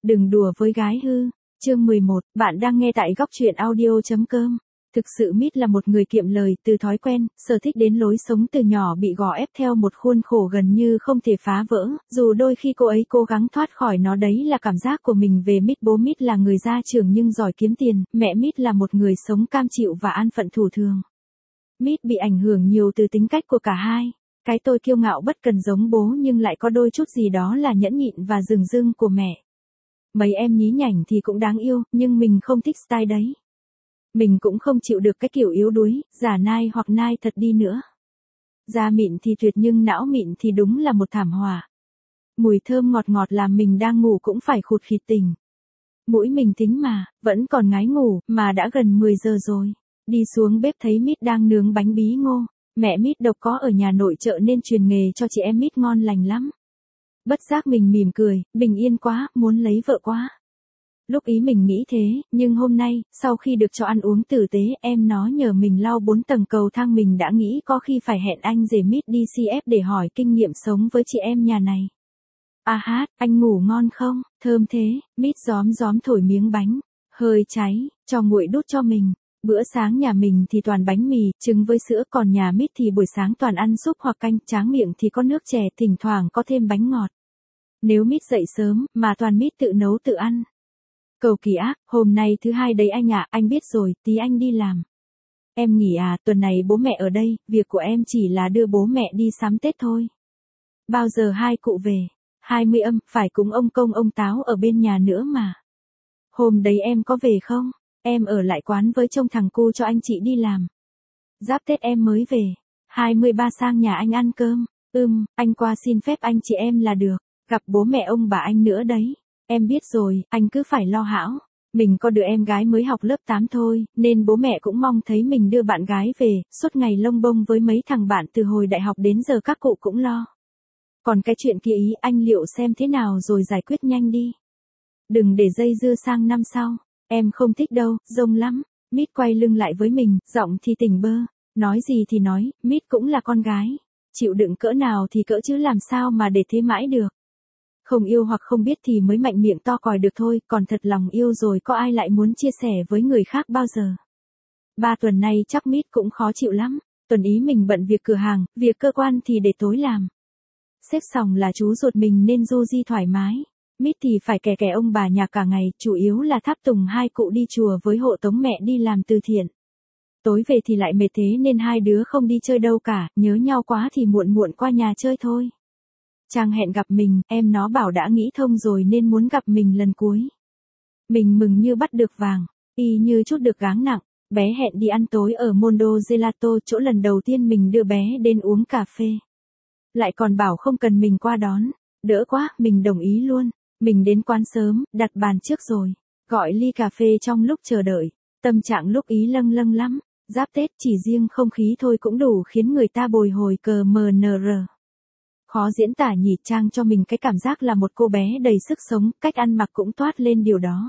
Đừng đùa với gái hư. Chương 11, bạn đang nghe tại góc truyện audio.com. Thực sự Mít là một người kiệm lời, từ thói quen, sở thích đến lối sống từ nhỏ bị gò ép theo một khuôn khổ gần như không thể phá vỡ, dù đôi khi cô ấy cố gắng thoát khỏi nó, đấy là cảm giác của mình về Mít. Bố Mít là người ra trường nhưng giỏi kiếm tiền, mẹ Mít là một người sống cam chịu và an phận thủ thường. Mít bị ảnh hưởng nhiều từ tính cách của cả hai. Cái tôi kiêu ngạo bất cần giống bố nhưng lại có đôi chút gì đó là nhẫn nhịn và dửng dưng của mẹ. Mấy em nhí nhảnh thì cũng đáng yêu, nhưng mình không thích style đấy. Mình cũng không chịu được cái kiểu yếu đuối, giả nai hoặc nai thật đi nữa. Da mịn thì tuyệt nhưng não mịn thì đúng là một thảm họa. Mùi thơm ngọt ngọt làm mình đang ngủ cũng phải khụt khịt tỉnh. Mũi mình tính mà, vẫn còn ngái ngủ, mà đã gần 10 giờ rồi. Đi xuống bếp thấy Mít đang nướng bánh bí ngô. Mẹ Mít độc có ở nhà nội trợ nên truyền nghề cho chị em Mít ngon lành lắm. Bất giác mình mỉm cười, bình yên quá, muốn lấy vợ quá. Lúc ý mình nghĩ thế, nhưng hôm nay, sau khi được cho ăn uống tử tế, em nó nhờ mình lau 4 tầng cầu thang, mình đã nghĩ có khi phải hẹn anh rể Mít đi CF để hỏi kinh nghiệm sống với chị em nhà này. À hát, anh ngủ ngon không? Thơm thế. Mít gióm gióm thổi miếng bánh. Hơi cháy, cho nguội đút cho mình. Bữa sáng nhà mình thì toàn bánh mì, trứng với sữa, còn nhà Mít thì buổi sáng toàn ăn súp hoặc canh, tráng miệng thì có nước chè, thỉnh thoảng có thêm bánh ngọt. Nếu Mít dậy sớm, mà toàn Mít tự nấu tự ăn. Cầu kỳ ác, hôm nay thứ hai đấy anh ạ, anh biết rồi, tí anh đi làm. Em nghỉ à, tuần này bố mẹ ở đây, việc của em chỉ là đưa bố mẹ đi sắm Tết thôi. Bao giờ hai cụ về? 20 âm, phải cúng ông Công ông Táo ở bên nhà nữa mà. Hôm đấy em có về không? Em ở lại quán với trông thằng cu cho anh chị đi làm. Giáp Tết em mới về. 23 sang nhà anh ăn cơm. Anh qua xin phép anh chị em là được. Gặp bố mẹ ông bà anh nữa đấy. Em biết rồi, anh cứ phải lo hão. Mình có đứa em gái mới học lớp 8 thôi, nên bố mẹ cũng mong thấy mình đưa bạn gái về, suốt ngày lông bông với mấy thằng bạn từ hồi đại học đến giờ các cụ cũng lo. Còn cái chuyện kia ý anh liệu xem thế nào rồi giải quyết nhanh đi. Đừng để dây dưa sang năm sau. Em không thích đâu, rông lắm. Mít quay lưng lại với mình, giọng thì tỉnh bơ. Nói gì thì nói, Mít cũng là con gái. Chịu đựng cỡ nào thì cỡ chứ làm sao mà để thế mãi được. Không yêu hoặc không biết thì mới mạnh miệng to còi được thôi, còn thật lòng yêu rồi có ai lại muốn chia sẻ với người khác bao giờ. 3 tuần nay chắc Mít cũng khó chịu lắm. Tuần ý mình bận việc cửa hàng, việc cơ quan thì để tối làm. Xếp xong là chú ruột mình nên du di thoải mái. Mít thì phải kè kè ông bà nhà cả ngày, chủ yếu là tháp tùng hai cụ đi chùa với hộ tống mẹ đi làm từ thiện. Tối về thì lại mệt thế nên hai đứa không đi chơi đâu cả, nhớ nhau quá thì muộn muộn qua nhà chơi thôi. Trang hẹn gặp mình, em nó bảo đã nghĩ thông rồi nên muốn gặp mình lần cuối. Mình mừng như bắt được vàng, y như chút được gáng nặng. Bé hẹn đi ăn tối ở Mondo Gelato, chỗ lần đầu tiên mình đưa bé đến uống cà phê. Lại còn bảo không cần mình qua đón. Đỡ quá, mình đồng ý luôn. Mình đến quán sớm, đặt bàn trước rồi. Gọi ly cà phê trong lúc chờ đợi. Tâm trạng lúc ý lâng lâng lắm. Giáp Tết chỉ riêng không khí thôi cũng đủ khiến người ta bồi hồi cờ MNR. Khó diễn tả nhỉ, Trang cho mình cái cảm giác là một cô bé đầy sức sống, cách ăn mặc cũng toát lên điều đó.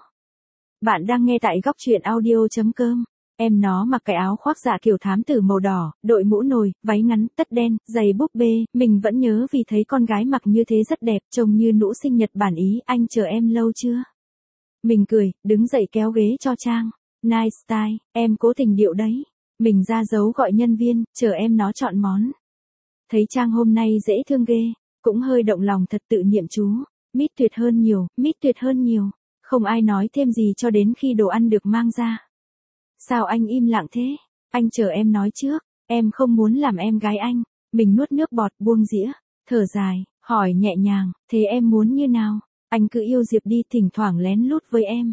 Bạn đang nghe tại góc truyện audio.com. Em nó mặc cái áo khoác dạ kiểu thám tử màu đỏ, đội mũ nồi, váy ngắn, tất đen, giày búp bê, mình vẫn nhớ vì thấy con gái mặc như thế rất đẹp, trông như nũ sinh nhật bản Ý. Anh chờ em lâu chưa? Mình cười, đứng dậy kéo ghế cho Trang. Nice style, em cố tình điệu đấy. Mình ra dấu gọi nhân viên, chờ em nó chọn món. Thấy Trang hôm nay dễ thương ghê, cũng hơi động lòng thật, tự niệm chú. Mít tuyệt hơn nhiều, Mít tuyệt hơn nhiều. Không ai nói thêm gì cho đến khi đồ ăn được mang ra. Sao anh im lặng thế? Anh chờ em nói trước, em không muốn làm em gái anh. Mình nuốt nước bọt, buông dĩa, thở dài, hỏi nhẹ nhàng, thế em muốn như nào? Anh cứ yêu Diệp đi, thỉnh thoảng lén lút với em.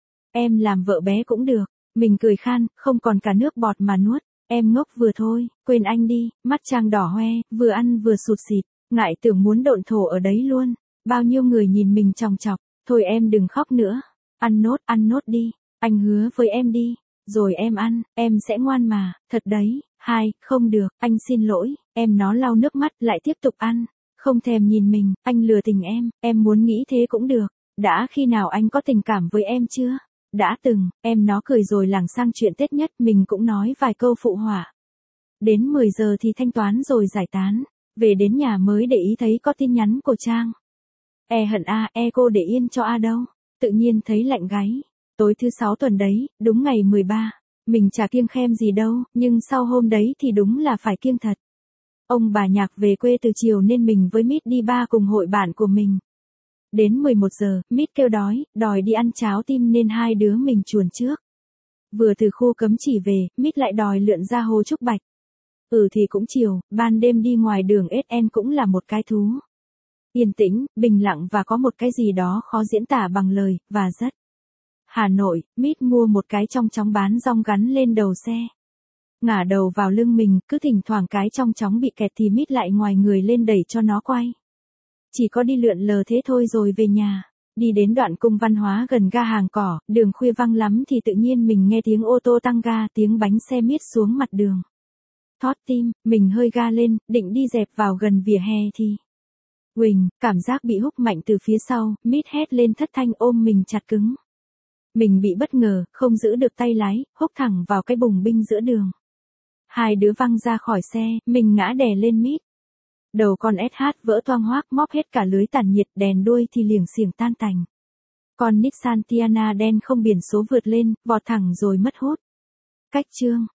Em làm vợ bé cũng được. Mình cười khan, không còn cả nước bọt mà nuốt. Em ngốc vừa thôi, quên anh đi. Mắt Trang đỏ hoe, vừa ăn vừa sụt sịt, ngại tưởng muốn độn thổ ở đấy luôn. Bao nhiêu người nhìn mình chòng chọc. Thôi em đừng khóc nữa. Ăn nốt đi. Anh hứa với em đi. Rồi em ăn, em sẽ ngoan mà, thật đấy. Không được, anh xin lỗi. Em nó lau nước mắt lại tiếp tục ăn. Không thèm nhìn mình, anh lừa tình em muốn nghĩ thế cũng được. Đã khi nào anh có tình cảm với em chưa? Đã từng, em nó cười rồi lảng sang chuyện Tết nhất, mình cũng nói vài câu phụ họa. Đến 10 giờ thì thanh toán rồi giải tán. Về đến nhà mới để ý thấy có tin nhắn của Trang. Hận cô để yên cho đâu. tự nhiên thấy lạnh gáy. Tối thứ 6 tuần đấy, đúng ngày 13. Mình chả kiêng khem gì đâu, nhưng sau hôm đấy thì đúng là phải kiêng thật. Ông bà Nhạc về quê từ chiều nên mình với Mít đi bar cùng hội bạn của mình. Đến 11 giờ, Mít kêu đòi đi ăn cháo tim nên hai đứa mình chuồn trước. Vừa từ khu cấm chỉ về, Mít lại đòi lượn ra Hồ Trúc Bạch. Thì cũng chiều, ban đêm đi ngoài đường SN cũng là một cái thú. Yên tĩnh, bình lặng và có một cái gì đó khó diễn tả bằng lời, và rất. Hà Nội, Mít mua một cái trong chóng bán rong gắn lên đầu xe. Ngả đầu vào lưng mình, cứ thỉnh thoảng cái trong chóng bị kẹt thì Mít lại ngoài người lên đẩy cho nó quay. Chỉ có đi lượn lờ thế thôi rồi về nhà. Đi đến đoạn cung văn hóa gần ga Hàng Cỏ, đường khuya vắng lắm thì tự nhiên mình nghe tiếng ô tô tăng ga, tiếng bánh xe miết xuống mặt đường. Thót tim, mình hơi ga lên, định đi dẹp vào gần vỉa hè thì. Huỳnh, cảm giác bị húc mạnh từ phía sau, Mít hét lên thất thanh ôm mình chặt cứng. Mình bị bất ngờ, không giữ được tay lái, húc thẳng vào cái bùng binh giữa đường. Hai đứa văng ra khỏi xe, mình ngã đè lên Mít. Đầu con SH vỡ toang hoác móc hết cả lưới tản nhiệt, đèn đuôi thì liềng xiềng tan tành. Con Nissan Tiana đen không biển số vượt lên, vọt thẳng rồi mất hút. Cách chương